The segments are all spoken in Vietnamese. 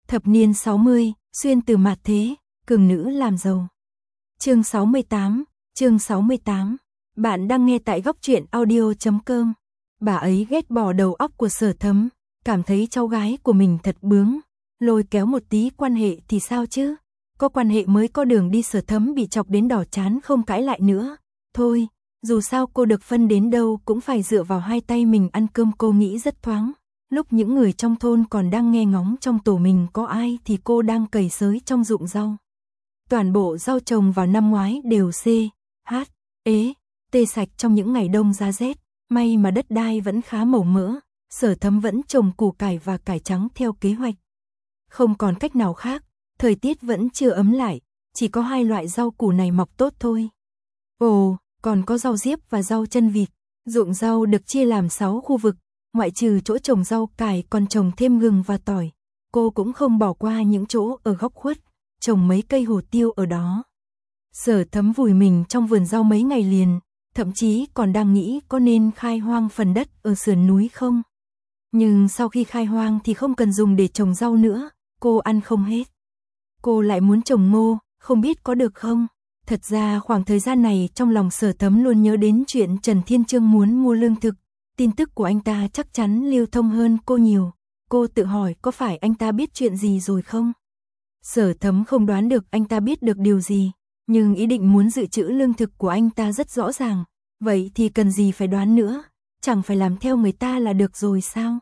Thập niên 60, xuyên từ mạt thế, cường nữ làm giàu. Chương 68. Bạn đang nghe tại góc truyện audio.com. Bà ấy ghét bỏ đầu óc của Sở Thấm, cảm thấy cháu gái của mình thật bướng, lôi kéo một tí quan hệ thì sao chứ? Có quan hệ mới có đường đi. Sở Thấm bị chọc đến đỏ chán không cãi lại nữa. Thôi, dù sao cô được phân đến đâu cũng phải dựa vào hai tay mình ăn cơm, cô nghĩ rất thoáng. Lúc những người trong thôn còn đang nghe ngóng trong tổ mình có ai thì cô đang cày xới trong ruộng rau. Toàn bộ rau trồng vào năm ngoái đều tê sạch trong những ngày đông giá rét, may mà đất đai vẫn khá màu mỡ, Sở Thấm vẫn trồng củ cải và cải trắng theo kế hoạch. Không còn cách nào khác, thời tiết vẫn chưa ấm lại, chỉ có hai loại rau củ này mọc tốt thôi. Ồ, còn có rau diếp và rau chân vịt. Ruộng rau được chia làm 6 khu vực, ngoại trừ chỗ trồng rau cải còn trồng thêm gừng và tỏi. Cô cũng không bỏ qua những chỗ ở góc khuất, trồng mấy cây hồ tiêu ở đó. Sở Thấm vùi mình trong vườn rau mấy ngày liền, thậm chí còn đang nghĩ có nên khai hoang phần đất ở sườn núi không. Nhưng sau khi khai hoang thì không cần dùng để trồng rau nữa, cô ăn không hết. Cô lại muốn trồng ngô, không biết có được không? Thật ra khoảng thời gian này trong lòng Sở Thấm luôn nhớ đến chuyện Trần Thiên Trương muốn mua lương thực, tin tức của anh ta chắc chắn lưu thông hơn cô nhiều. Cô tự hỏi có phải anh ta biết chuyện gì rồi không? Sở Thấm không đoán được anh ta biết được điều gì, nhưng ý định muốn dự trữ lương thực của anh ta rất rõ ràng, vậy thì cần gì phải đoán nữa, chẳng phải làm theo người ta là được rồi sao?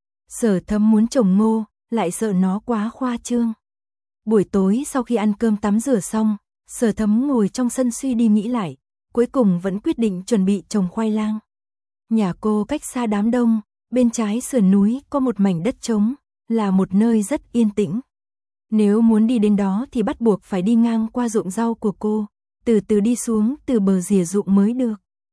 Sở Thấm muốn trồng ngô, lại sợ nó quá khoa trương. Buổi tối sau khi ăn cơm tắm rửa xong, Sở Thấm ngồi trong sân suy đi nghĩ lại, cuối cùng vẫn quyết định chuẩn bị trồng khoai lang. Nhà cô cách xa đám đông, bên trái sườn núi có một mảnh đất trống, là một nơi rất yên tĩnh. Nếu muốn đi đến đó thì bắt buộc phải đi ngang qua ruộng rau của cô, từ từ đi xuống từ bờ rìa ruộng mới được.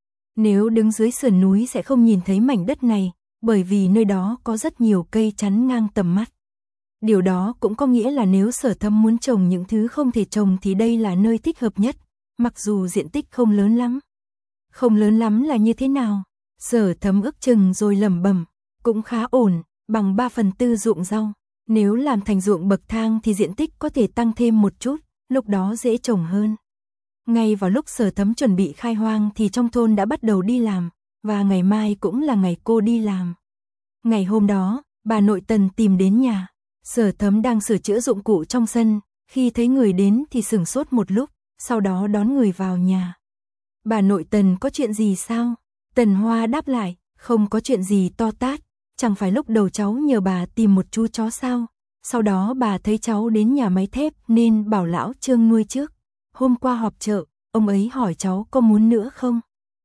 Nếu đứng dưới sườn núi sẽ không nhìn thấy mảnh đất này, bởi vì nơi đó có rất nhiều cây chắn ngang tầm mắt. Điều đó cũng có nghĩa là nếu Sở Thấm muốn trồng những thứ không thể trồng thì đây là nơi thích hợp nhất, mặc dù diện tích không lớn lắm. Không lớn lắm là như thế nào? Sở Thấm ước chừng rồi lẩm bẩm, cũng khá ổn, bằng 3/4 ruộng rau. Nếu làm thành ruộng bậc thang thì diện tích có thể tăng thêm một chút, lúc đó dễ trồng hơn. Ngay vào lúc Sở Thấm chuẩn bị khai hoang thì trong thôn đã bắt đầu đi làm, và ngày mai cũng là ngày cô đi làm. Ngày hôm đó, bà nội Tần tìm đến nhà. Sở Thấm đang sửa chữa dụng cụ trong sân, khi thấy người đến thì sửng sốt một lúc, sau đó đón người vào nhà. Bà nội Tần có chuyện gì sao? Tần Hoa đáp lại, không có chuyện gì to tát, chẳng phải lúc đầu cháu nhờ bà tìm một chú chó sao? Sau đó bà thấy cháu đến nhà máy thép nên bảo lão Trương nuôi trước. Hôm qua họp chợ, ông ấy hỏi cháu có muốn nữa không?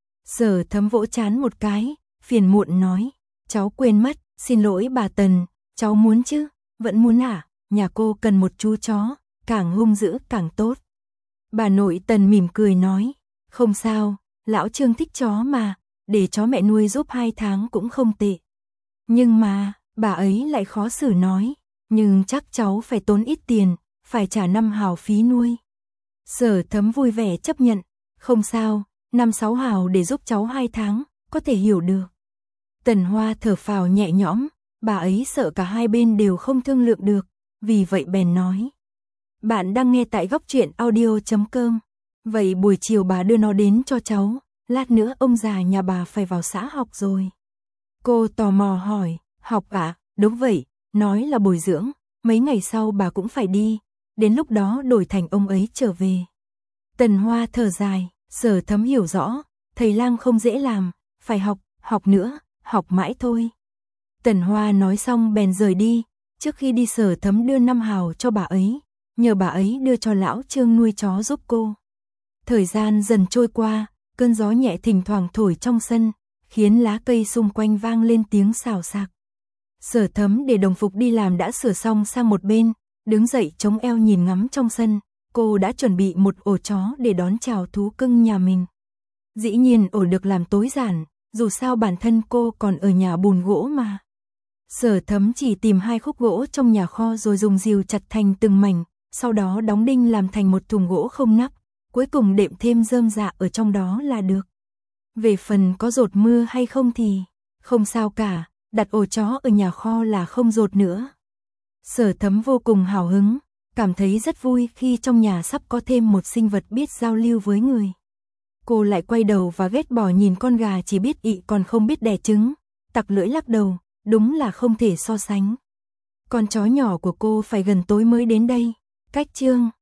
Sở Thấm vỗ trán một cái, phiền muộn nói, cháu quên mất, xin lỗi bà Tần, cháu muốn chứ? Vẫn muốn à? Nhà cô cần một chú chó, càng hung dữ càng tốt. Bà nội Tần mỉm cười nói, không sao, lão Trương thích chó mà, để chó mẹ nuôi giúp 2 tháng cũng không tệ. Nhưng mà, bà ấy lại khó xử nói, nhưng chắc cháu phải tốn ít tiền, phải trả 5 hào phí nuôi. Sở Thấm vui vẻ chấp nhận, không sao, 5-6 hào để giúp cháu 2 tháng, có thể hiểu được. Tần Hoa thở phào nhẹ nhõm, bà ấy sợ cả hai bên đều không thương lượng được, vì vậy bèn nói. Bạn đang nghe tại góc truyện audio.com. Vậy buổi chiều bà đưa nó đến cho cháu, lát nữa ông già nhà bà phải vào xã học rồi. Cô tò mò hỏi, học ạ? Đúng vậy, nói là bồi dưỡng, mấy ngày sau bà cũng phải đi, đến lúc đó đổi thành ông ấy trở về. Tần Hoa thở dài, Sở Thấm hiểu rõ, thầy lang không dễ làm, phải học nữa, học mãi thôi. Tần Hoa nói xong bèn rời đi, trước khi đi Sở Thấm đưa 5 hào cho bà ấy, nhờ bà ấy đưa cho lão Trương nuôi chó giúp cô. Thời gian dần trôi qua, cơn gió nhẹ thỉnh thoảng thổi trong sân, khiến lá cây xung quanh vang lên tiếng xào xạc. Sở Thấm để đồng phục đi làm đã sửa xong sang một bên, đứng dậy chống eo nhìn ngắm trong sân, cô đã chuẩn bị một ổ chó để đón chào thú cưng nhà mình. Dĩ nhiên ổ được làm tối giản, dù sao bản thân cô còn ở nhà bùn gỗ mà. Sở Thấm chỉ tìm 2 khúc gỗ trong nhà kho rồi dùng rìu chặt thành từng mảnh, sau đó đóng đinh làm thành một thùng gỗ không nắp, cuối cùng đệm thêm rơm rạ ở trong đó là được. Về phần có dột mưa hay không thì không sao cả, đặt ổ chó ở nhà kho là không dột nữa. Sở Thấm vô cùng hào hứng, cảm thấy rất vui khi trong nhà sắp có thêm một sinh vật biết giao lưu với người. Cô lại quay đầu và ghét bỏ nhìn con gà chỉ biết ị còn không biết đẻ trứng, tặc lưỡi lắc đầu, đúng là không thể so sánh. Con chó nhỏ của cô phải gần tối mới đến đây. Cách chương